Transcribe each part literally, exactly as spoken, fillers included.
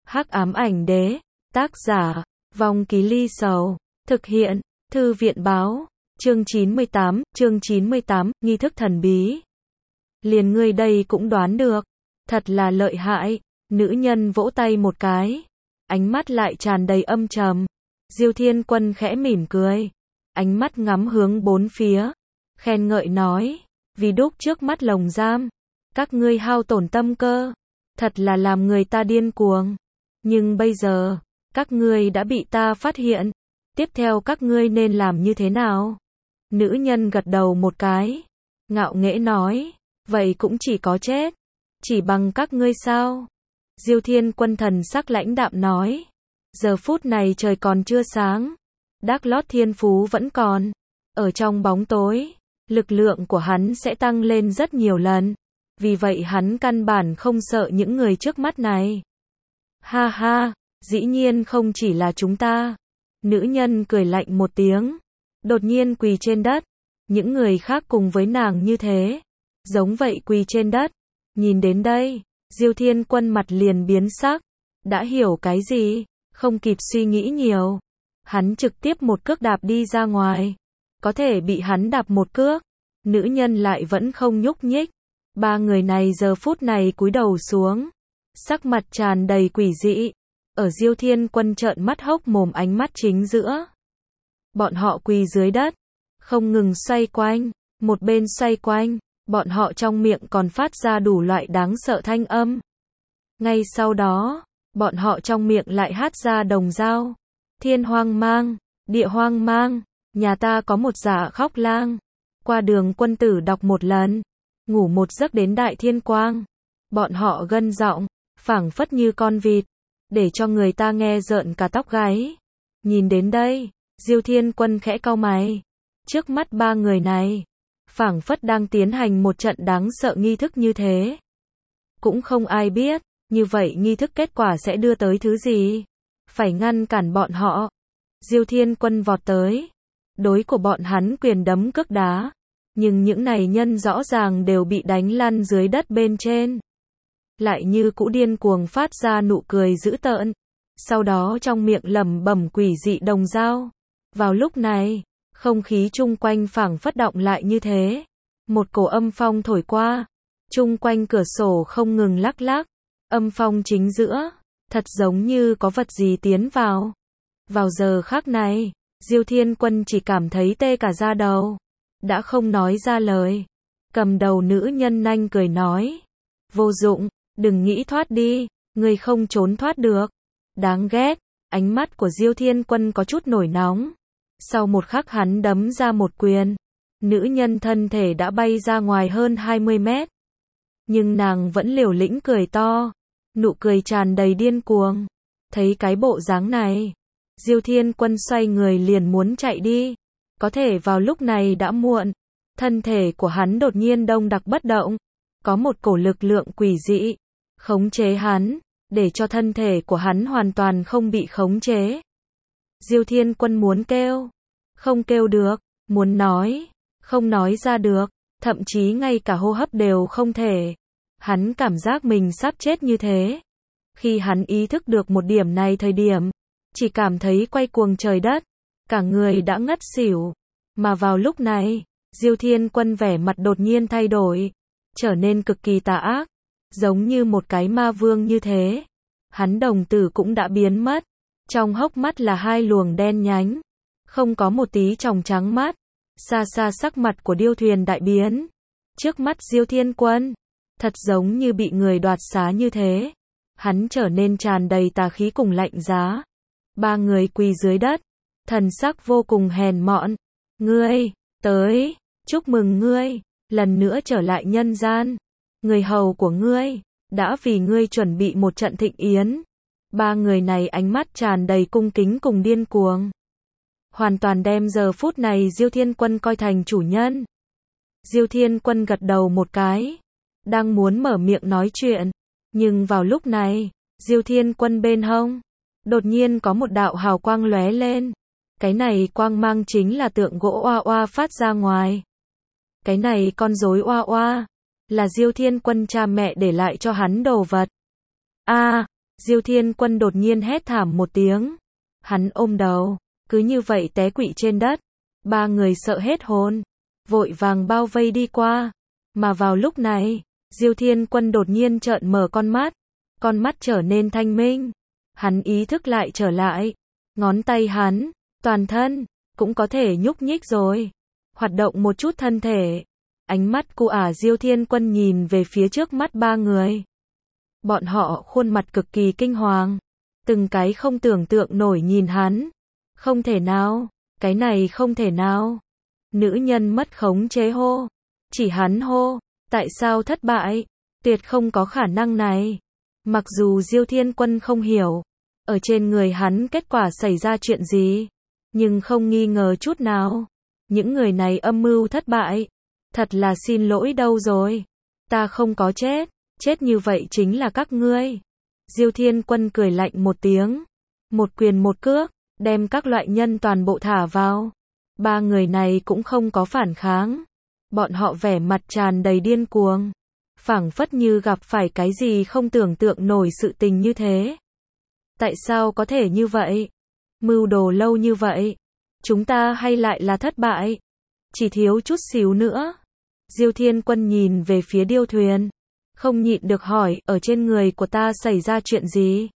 Hắc ám ảnh đế, tác giả, Vong Ký Ly Sầu, thực hiện, Thư viện báo, chương chín mươi tám, chương chín mươi tám, nghi thức thần bí. Liền ngươi đây cũng đoán được, thật là lợi hại, nữ nhân vỗ tay một cái, ánh mắt lại tràn đầy âm trầm. Diêu Thiên Quân khẽ mỉm cười, ánh mắt ngắm hướng bốn phía, khen ngợi nói, vì đúc trước mắt lồng giam, các ngươi hao tổn tâm cơ, thật là làm người ta điên cuồng. Nhưng bây giờ, các ngươi đã bị ta phát hiện, tiếp theo các ngươi nên làm như thế nào? Nữ nhân gật đầu một cái, ngạo nghễ nói, vậy cũng chỉ có chết, chỉ bằng các ngươi sao? Diêu Thiên Quân thần sắc lãnh đạm nói, giờ phút này trời còn chưa sáng, Đác Lót thiên phú vẫn còn, ở trong bóng tối, lực lượng của hắn sẽ tăng lên rất nhiều lần, vì vậy hắn căn bản không sợ những người trước mắt này. Ha ha, dĩ nhiên không chỉ là chúng ta. Nữ nhân cười lạnh một tiếng, đột nhiên quỳ trên đất, những người khác cùng với nàng như thế, giống vậy quỳ trên đất. Nhìn đến đây, Diêu Thiên Quân mặt liền biến sắc, đã hiểu cái gì, không kịp suy nghĩ nhiều, hắn trực tiếp một cước đạp đi ra ngoài. Có thể bị hắn đạp một cước, nữ nhân lại vẫn không nhúc nhích. Ba người này giờ phút này cúi đầu xuống, sắc mặt tràn đầy quỷ dị. Ở Diêu Thiên Quân trợn mắt hốc mồm, ánh mắt chính giữa. Bọn họ quỳ dưới đất, không ngừng xoay quanh, một bên xoay quanh, bọn họ trong miệng còn phát ra đủ loại đáng sợ thanh âm. Ngay sau đó, bọn họ trong miệng lại hát ra đồng dao. Thiên hoang mang, địa hoang mang, nhà ta có một giả khóc lang. Qua đường quân tử đọc một lần, ngủ một giấc đến đại thiên quang. Bọn họ gân giọng, phảng phất như con vịt, để cho người ta nghe rợn cả tóc gáy. Nhìn đến đây, Diêu Thiên Quân khẽ cau mày. Trước mắt ba người này, phảng phất đang tiến hành một trận đáng sợ nghi thức như thế. Cũng không ai biết, như vậy nghi thức kết quả sẽ đưa tới thứ gì. Phải ngăn cản bọn họ. Diêu Thiên Quân vọt tới, đối của bọn hắn quyền đấm cước đá. Nhưng những này nhân rõ ràng đều bị đánh lăn dưới đất bên trên. Lại như cũ điên cuồng phát ra nụ cười dữ tợn, sau đó trong miệng lẩm bẩm quỷ dị đồng dao. Vào lúc này, không khí chung quanh phảng phất động lại như thế. Một cổ âm phong thổi qua, chung quanh cửa sổ không ngừng lắc lắc, âm phong chính giữa, thật giống như có vật gì tiến vào. Vào giờ khắc này, Diêu Thiên Quân chỉ cảm thấy tê cả da đầu, đã không nói ra lời. Cầm đầu nữ nhân nhanh cười nói, vô dụng, đừng nghĩ thoát đi, ngươi không trốn thoát được. Đáng ghét, ánh mắt của Diêu Thiên Quân có chút nổi nóng. Sau một khắc hắn đấm ra một quyền, nữ nhân thân thể đã bay ra ngoài hơn hai mươi mét. Nhưng nàng vẫn liều lĩnh cười to, nụ cười tràn đầy điên cuồng. Thấy cái bộ dáng này, Diêu Thiên Quân xoay người liền muốn chạy đi. Có thể vào lúc này đã muộn, thân thể của hắn đột nhiên đông đặc bất động. Có một cổ lực lượng quỷ dị khống chế hắn, để cho thân thể của hắn hoàn toàn không bị khống chế. Diêu Thiên Quân muốn kêu, không kêu được, muốn nói, không nói ra được, thậm chí ngay cả hô hấp đều không thể. Hắn cảm giác mình sắp chết như thế. Khi hắn ý thức được một điểm này thời điểm, chỉ cảm thấy quay cuồng trời đất, cả người đã ngất xỉu. Mà vào lúc này, Diêu Thiên Quân vẻ mặt đột nhiên thay đổi, trở nên cực kỳ tà ác, giống như một cái ma vương như thế. Hắn đồng tử cũng đã biến mất, trong hốc mắt là hai luồng đen nhánh, không có một tí tròng trắng mắt. Xa xa sắc mặt của Điêu Thuyền đại biến, trước mắt Diêu Thiên Quân, thật giống như bị người đoạt xá như thế. Hắn trở nên tràn đầy tà khí cùng lạnh giá. Ba người quỳ dưới đất, thần sắc vô cùng hèn mọn. Ngươi, tới, chúc mừng ngươi, lần nữa trở lại nhân gian. Người hầu của ngươi, đã vì ngươi chuẩn bị một trận thịnh yến. Ba người này ánh mắt tràn đầy cung kính cùng điên cuồng. Hoàn toàn đem giờ phút này Diêu Thiên Quân coi thành chủ nhân. Diêu Thiên Quân gật đầu một cái, đang muốn mở miệng nói chuyện. Nhưng vào lúc này, Diêu Thiên Quân bên hông, đột nhiên có một đạo hào quang lóe lên. Cái này quang mang chính là tượng gỗ oa oa phát ra ngoài. Cái này con rối oa oa, là Diêu Thiên Quân cha mẹ để lại cho hắn đồ vật. A, Diêu Thiên Quân đột nhiên hét thảm một tiếng. Hắn ôm đầu, cứ như vậy té quỵ trên đất. Ba người sợ hết hồn, vội vàng bao vây đi qua. Mà vào lúc này, Diêu Thiên Quân đột nhiên trợn mở con mắt. Con mắt trở nên thanh minh. Hắn ý thức lại trở lại. Ngón tay hắn, toàn thân, cũng có thể nhúc nhích rồi. Hoạt động một chút thân thể. Ánh mắt của ả Diêu Thiên Quân nhìn về phía trước mắt ba người. Bọn họ khuôn mặt cực kỳ kinh hoàng. Từng cái không tưởng tượng nổi nhìn hắn. Không thể nào, cái này không thể nào. Nữ nhân mất khống chế hô. Chỉ hắn hô, tại sao thất bại? Tuyệt không có khả năng này. Mặc dù Diêu Thiên Quân không hiểu, ở trên người hắn kết quả xảy ra chuyện gì, nhưng không nghi ngờ chút nào. Những người này âm mưu thất bại. Thật là xin lỗi đâu rồi. Ta không có chết, chết như vậy chính là các ngươi. Diêu Thiên Quân cười lạnh một tiếng. Một quyền một cước, đem các loại nhân toàn bộ thả vào. Ba người này cũng không có phản kháng. Bọn họ vẻ mặt tràn đầy điên cuồng. Phảng phất như gặp phải cái gì không tưởng tượng nổi sự tình như thế. Tại sao có thể như vậy? Mưu đồ lâu như vậy. Chúng ta hay lại là thất bại? Chỉ thiếu chút xíu nữa. Diêu Thiên Quân nhìn về phía điêu thuyền. Không nhịn được hỏi, ở trên người của ta xảy ra chuyện gì?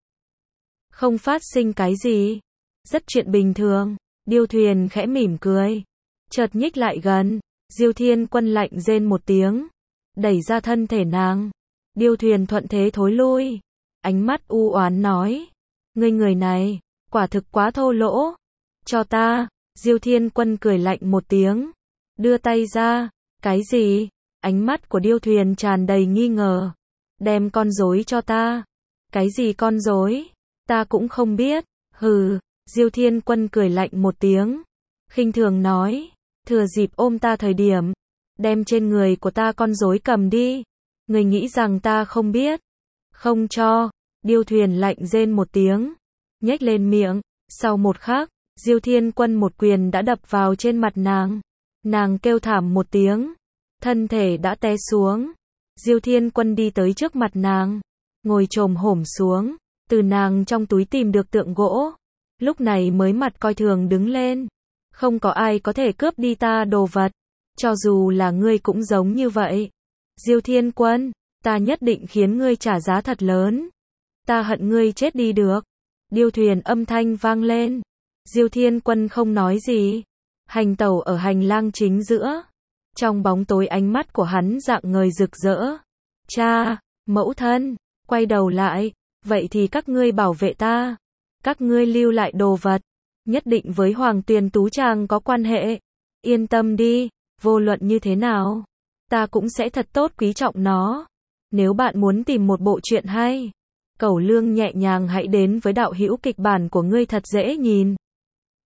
Không phát sinh cái gì. Rất chuyện bình thường. Điêu thuyền khẽ mỉm cười. Chợt nhích lại gần. Diêu Thiên Quân lạnh rên một tiếng. Đẩy ra thân thể nàng. Điêu thuyền thuận thế thối lui. Ánh mắt u oán nói. Ngươi người này, quả thực quá thô lỗ. Cho ta. Diêu Thiên Quân cười lạnh một tiếng. Đưa tay ra. Cái gì? Ánh mắt của điêu thuyền tràn đầy nghi ngờ. Đem con rối cho ta. Cái gì con rối? Ta cũng không biết. Hừ. Diêu Thiên Quân cười lạnh một tiếng. Khinh thường nói. Thừa dịp ôm ta thời điểm. Đem trên người của ta con rối cầm đi. Người nghĩ rằng ta không biết. Không cho. Điêu thuyền lạnh rên một tiếng. Nhếch lên miệng. Sau một khắc, Diêu Thiên Quân một quyền đã đập vào trên mặt nàng. Nàng kêu thảm một tiếng. Thân thể đã té xuống. Diêu Thiên Quân đi tới trước mặt nàng. Ngồi chồm hổm xuống. Từ nàng trong túi tìm được tượng gỗ. Lúc này mới mặt coi thường đứng lên. Không có ai có thể cướp đi ta đồ vật. Cho dù là ngươi cũng giống như vậy. Diêu Thiên Quân, ta nhất định khiến ngươi trả giá thật lớn. Ta hận ngươi chết đi được. Điêu thuyền âm thanh vang lên. Diêu Thiên Quân không nói gì. Hành tẩu ở hành lang chính giữa. Trong bóng tối ánh mắt của hắn rạng ngời rực rỡ. Cha, mẫu thân, quay đầu lại. Vậy thì các ngươi bảo vệ ta. Các ngươi lưu lại đồ vật. Nhất định với Hoàng Tuyền Tú Tràng có quan hệ. Yên tâm đi, vô luận như thế nào. Ta cũng sẽ thật tốt quý trọng nó. Nếu bạn muốn tìm một bộ truyện hay, cẩu lương nhẹ nhàng hãy đến với đạo hữu kịch bản của ngươi thật dễ nhìn.